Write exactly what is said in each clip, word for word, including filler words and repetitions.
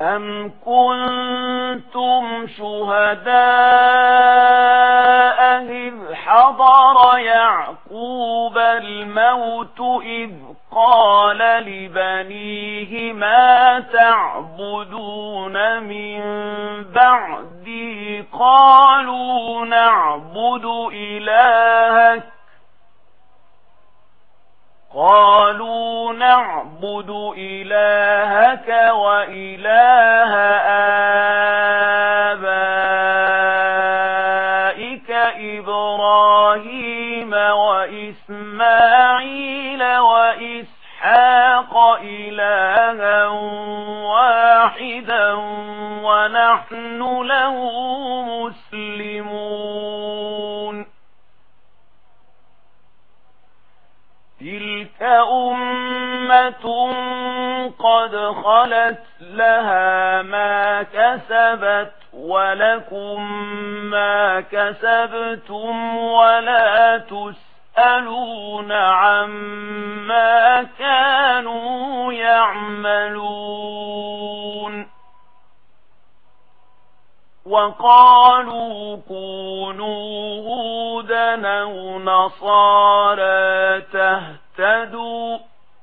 أَمْ كُنتُمْ شُهَدَاءَ إِذْ حَضَرَ يَعْقُوبَ الْمَوْتُ إِذْ قَالَ لِبَنِيهِ مَا تَعْبُدُونَ مِن بَعْدِي قَالُوا نَعْبُدُ إِلَٰهَكَ قالوا نعبد إلهك وإله آبائك إبراهيم وإسماعيل وإسحاق إلها واحدا ونحن له مسلمون. تلك أمة قد خلت لها ما كسبت ولكم ما كسبتم ولا تسألون عما كانوا يعملون. وقالوا كونوا هودا أو نصارى تهتدوا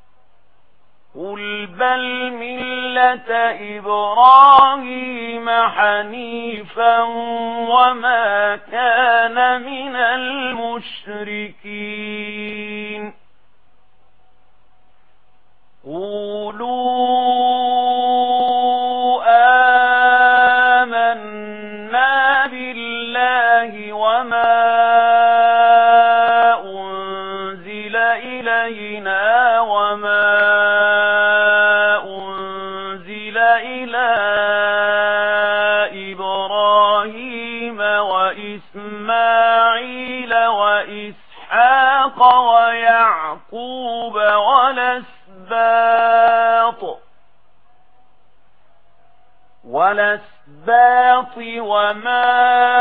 قل بل ملة إبراهيم حنيفا وما كان من المشركين. قولوا وما أنزل إلينا وما أنزل إلى إبراهيم وإسماعيل وإسحاق ويعقوب والأسباط والأسباط وما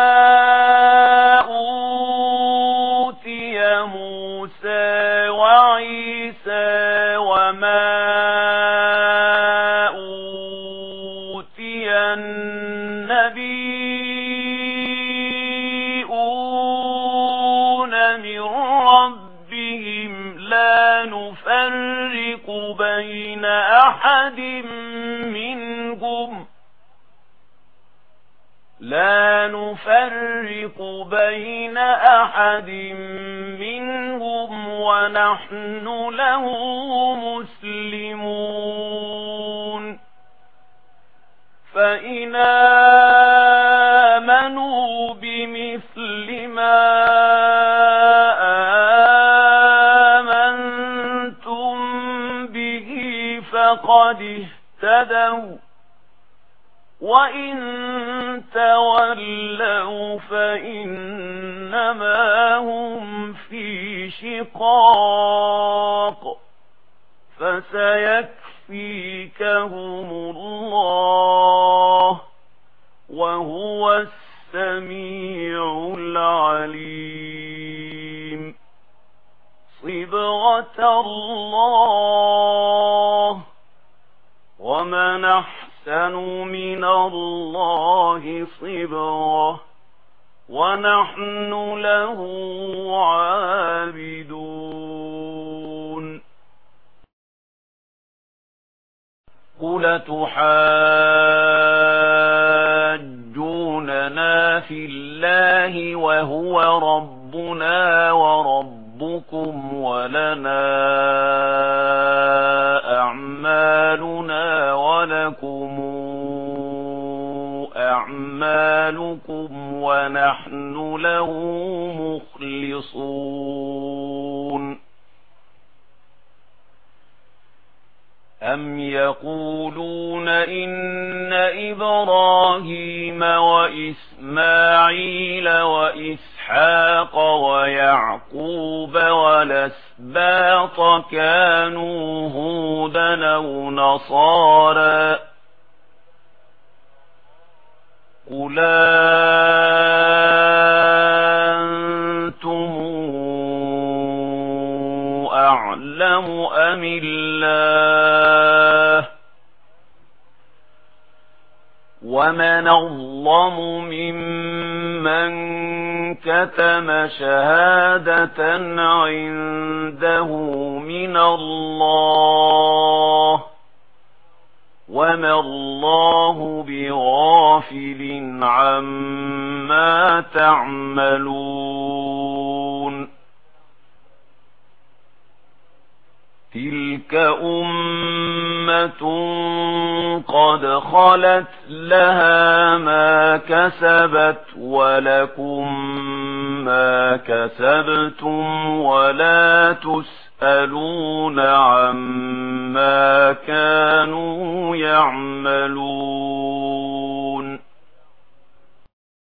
أوتي موسى وعيسى وما أوتي النبيون من ربهم لا نفرق بين أحد منهم لا نفرق بين أحد منهم ونحن له مسلمون. فإن آمنوا بمثل ما آمنتم به فقد اهتدوا وإن تولوا فإنما هم في شقاق فسيكفيكهم الله وهو السميع العليم. صبغة الله ومن أحسن من الله صبغة ونحن له عابدون. قل تحاجوننا في الله وهو ربنا وربكم ولنا أعمالنا ولكم أعمالكم ونحن له مخلصون. أم يقولون إن إبراهيم وإسماعيل وإسحاق ويعقوب والأسباط كانوا هودا أو نصارى قل أنتم أعلم أم الله ومن أظلم ممن كتم شهادة عنده من الله وما الله بغافل عما تعملون تلك أمة قد خلت لها ما كسبت ولكم ما كسبتم ولا تسألون عما كانوا يعملون